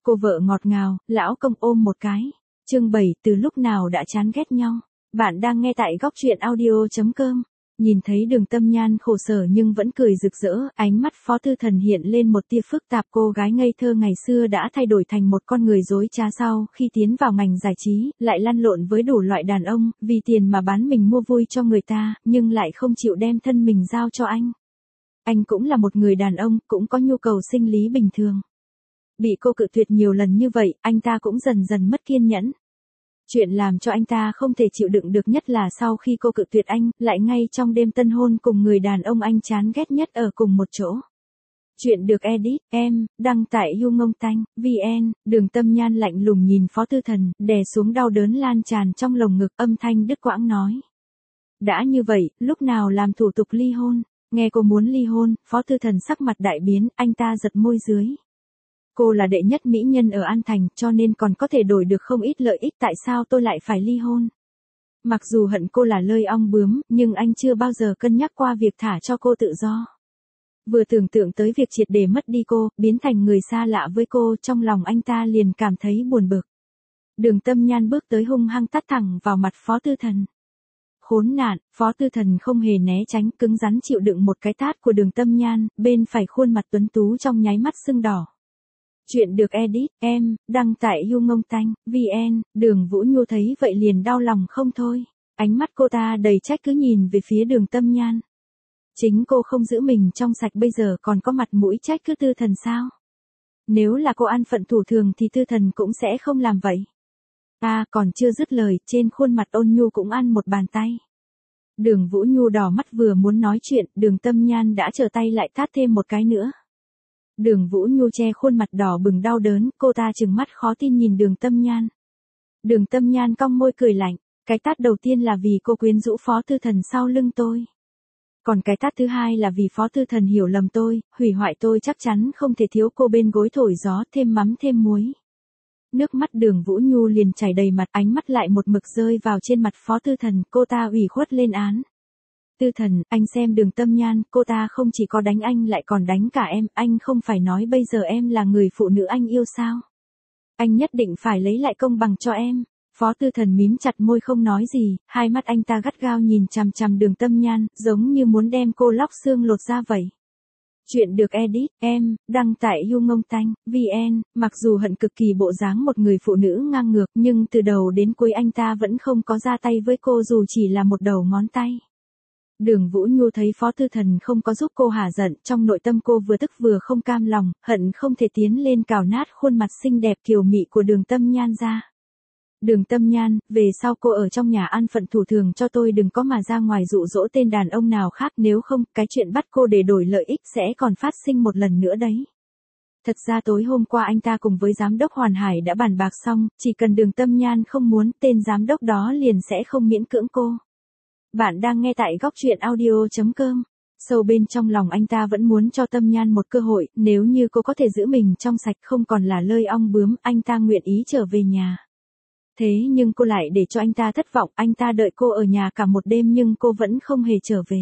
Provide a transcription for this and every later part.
Cô vợ ngọt ngào, lão công ôm một cái. Chương 7, từ lúc nào đã chán ghét nhau. Bạn đang nghe tại góc truyện audio.com. Nhìn thấy Đường Tâm Nhan khổ sở nhưng vẫn cười rực rỡ, ánh mắt Phó Tư Thần hiện lên một tia phức tạp. Cô gái ngây thơ ngày xưa đã thay đổi thành một con người dối trá sau khi tiến vào ngành giải trí, lại lăn lộn với đủ loại đàn ông, vì tiền mà bán mình mua vui cho người ta, nhưng lại không chịu đem thân mình giao cho anh. Anh cũng là một người đàn ông, cũng có nhu cầu sinh lý bình thường. Bị cô cự tuyệt nhiều lần như vậy, anh ta cũng dần dần mất kiên nhẫn. Chuyện làm cho anh ta không thể chịu đựng được nhất là sau khi cô cự tuyệt anh, lại ngay trong đêm tân hôn cùng người đàn ông anh chán ghét nhất ở cùng một chỗ. Chuyện được edit, đăng tại YouNgongTanh.vn. Đường Tâm Nhan lạnh lùng nhìn Phó Tư Thần, đè xuống đau đớn lan tràn trong lồng ngực, âm thanh đứt quãng nói. Đã như vậy, lúc nào làm thủ tục ly hôn? Nghe cô muốn ly hôn, Phó Tư Thần sắc mặt đại biến, anh ta giật môi dưới. Cô là đệ nhất mỹ nhân ở An Thành, cho nên còn có thể đổi được không ít lợi ích, tại sao tôi lại phải ly hôn? Mặc dù hận cô là lơi ong bướm, nhưng anh chưa bao giờ cân nhắc qua việc thả cho cô tự do. Vừa tưởng tượng tới việc triệt để mất đi cô, biến thành người xa lạ với cô, trong lòng anh ta liền cảm thấy buồn bực. Đường Tâm Nhan bước tới hung hăng tát thẳng vào mặt Phó Tư Thần. Khốn nạn, Phó Tư Thần không hề né tránh, cứng rắn chịu đựng một cái tát của Đường Tâm Nhan, bên phải khuôn mặt tuấn tú trong nháy mắt sưng đỏ. Chuyện được edit, đăng tại YouNgongTanh.vn. Đường Vũ Nhu thấy vậy liền đau lòng không thôi. Ánh mắt cô ta đầy trách cứ nhìn về phía Đường Tâm Nhan. Chính cô không giữ mình trong sạch bây giờ còn có mặt mũi trách cứ Tư Thần sao? Nếu là cô an phận thủ thường thì Tư Thần cũng sẽ không làm vậy. Còn chưa dứt lời, trên khuôn mặt ôn nhu cũng ăn một bàn tay. Đường Vũ Nhu đỏ mắt vừa muốn nói chuyện, Đường Tâm Nhan đã trở tay lại tát thêm một cái nữa. Đường Vũ Nhu che khuôn mặt đỏ bừng đau đớn, cô ta trừng mắt khó tin nhìn Đường Tâm Nhan. Đường Tâm Nhan cong môi cười lạnh, cái tát đầu tiên là vì cô quyến rũ Phó Tư Thần sau lưng tôi. Còn cái tát thứ hai là vì Phó Tư Thần hiểu lầm tôi, hủy hoại tôi, chắc chắn không thể thiếu cô bên gối thổi gió, thêm mắm thêm muối. Nước mắt Đường Vũ Nhu liền chảy đầy mặt, ánh mắt lại một mực rơi vào trên mặt Phó Tư Thần, cô ta ủy khuất lên án. Tư Thần, anh xem Đường Tâm Nhan, cô ta không chỉ có đánh anh lại còn đánh cả em, anh không phải nói bây giờ em là người phụ nữ anh yêu sao? Anh nhất định phải lấy lại công bằng cho em. Phó Tư Thần mím chặt môi không nói gì, hai mắt anh ta gắt gao nhìn chằm chằm Đường Tâm Nhan, giống như muốn đem cô lóc xương lột ra vậy. Chuyện được edit, đăng tại YouNgongTanh.vn. Mặc dù hận cực kỳ bộ dáng một người phụ nữ ngang ngược, nhưng từ đầu đến cuối anh ta vẫn không có ra tay với cô dù chỉ là một đầu ngón tay. Đường Vũ Nhu thấy Phó Tư Thần không có giúp cô hả giận, trong nội tâm cô vừa tức vừa không cam lòng, hận không thể tiến lên cào nát khuôn mặt xinh đẹp kiều mị của Đường Tâm Nhan ra. Đường Tâm Nhan, về sau cô ở trong nhà an phận thủ thường cho tôi, đừng có mà ra ngoài dụ dỗ tên đàn ông nào khác, nếu không, cái chuyện bắt cô để đổi lợi ích sẽ còn phát sinh một lần nữa đấy. Thật ra tối hôm qua anh ta cùng với giám đốc Hoàn Hải đã bàn bạc xong, chỉ cần Đường Tâm Nhan không muốn, tên giám đốc đó liền sẽ không miễn cưỡng cô. Bạn đang nghe tại góc truyện audio.com. Sâu bên trong lòng anh ta vẫn muốn cho Tâm Nhan một cơ hội, nếu như cô có thể giữ mình trong sạch không còn là lơi ong bướm, anh ta nguyện ý trở về nhà. Thế nhưng cô lại để cho anh ta thất vọng, anh ta đợi cô ở nhà cả một đêm nhưng cô vẫn không hề trở về.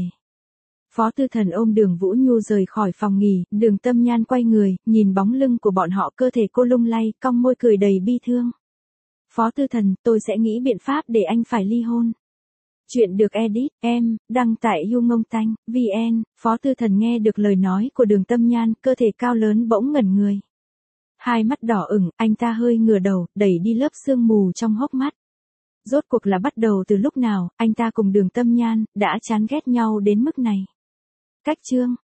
Phó Tư Thần ôm Đường Vũ Nhu rời khỏi phòng nghỉ, Đường Tâm Nhan quay người, nhìn bóng lưng của bọn họ, cơ thể cô lung lay, cong môi cười đầy bi thương. Phó Tư Thần, tôi sẽ nghĩ biện pháp để anh phải ly hôn. Chuyện được edit, đăng tại YouNgongTanh.vn. Phó Tư Thần nghe được lời nói của Đường Tâm Nhan, cơ thể cao lớn bỗng ngẩn người. Hai mắt đỏ ửng, anh ta hơi ngửa đầu, đẩy đi lớp sương mù trong hốc mắt. Rốt cuộc là bắt đầu từ lúc nào, anh ta cùng Đường Tâm Nhan đã chán ghét nhau đến mức này. Cách chương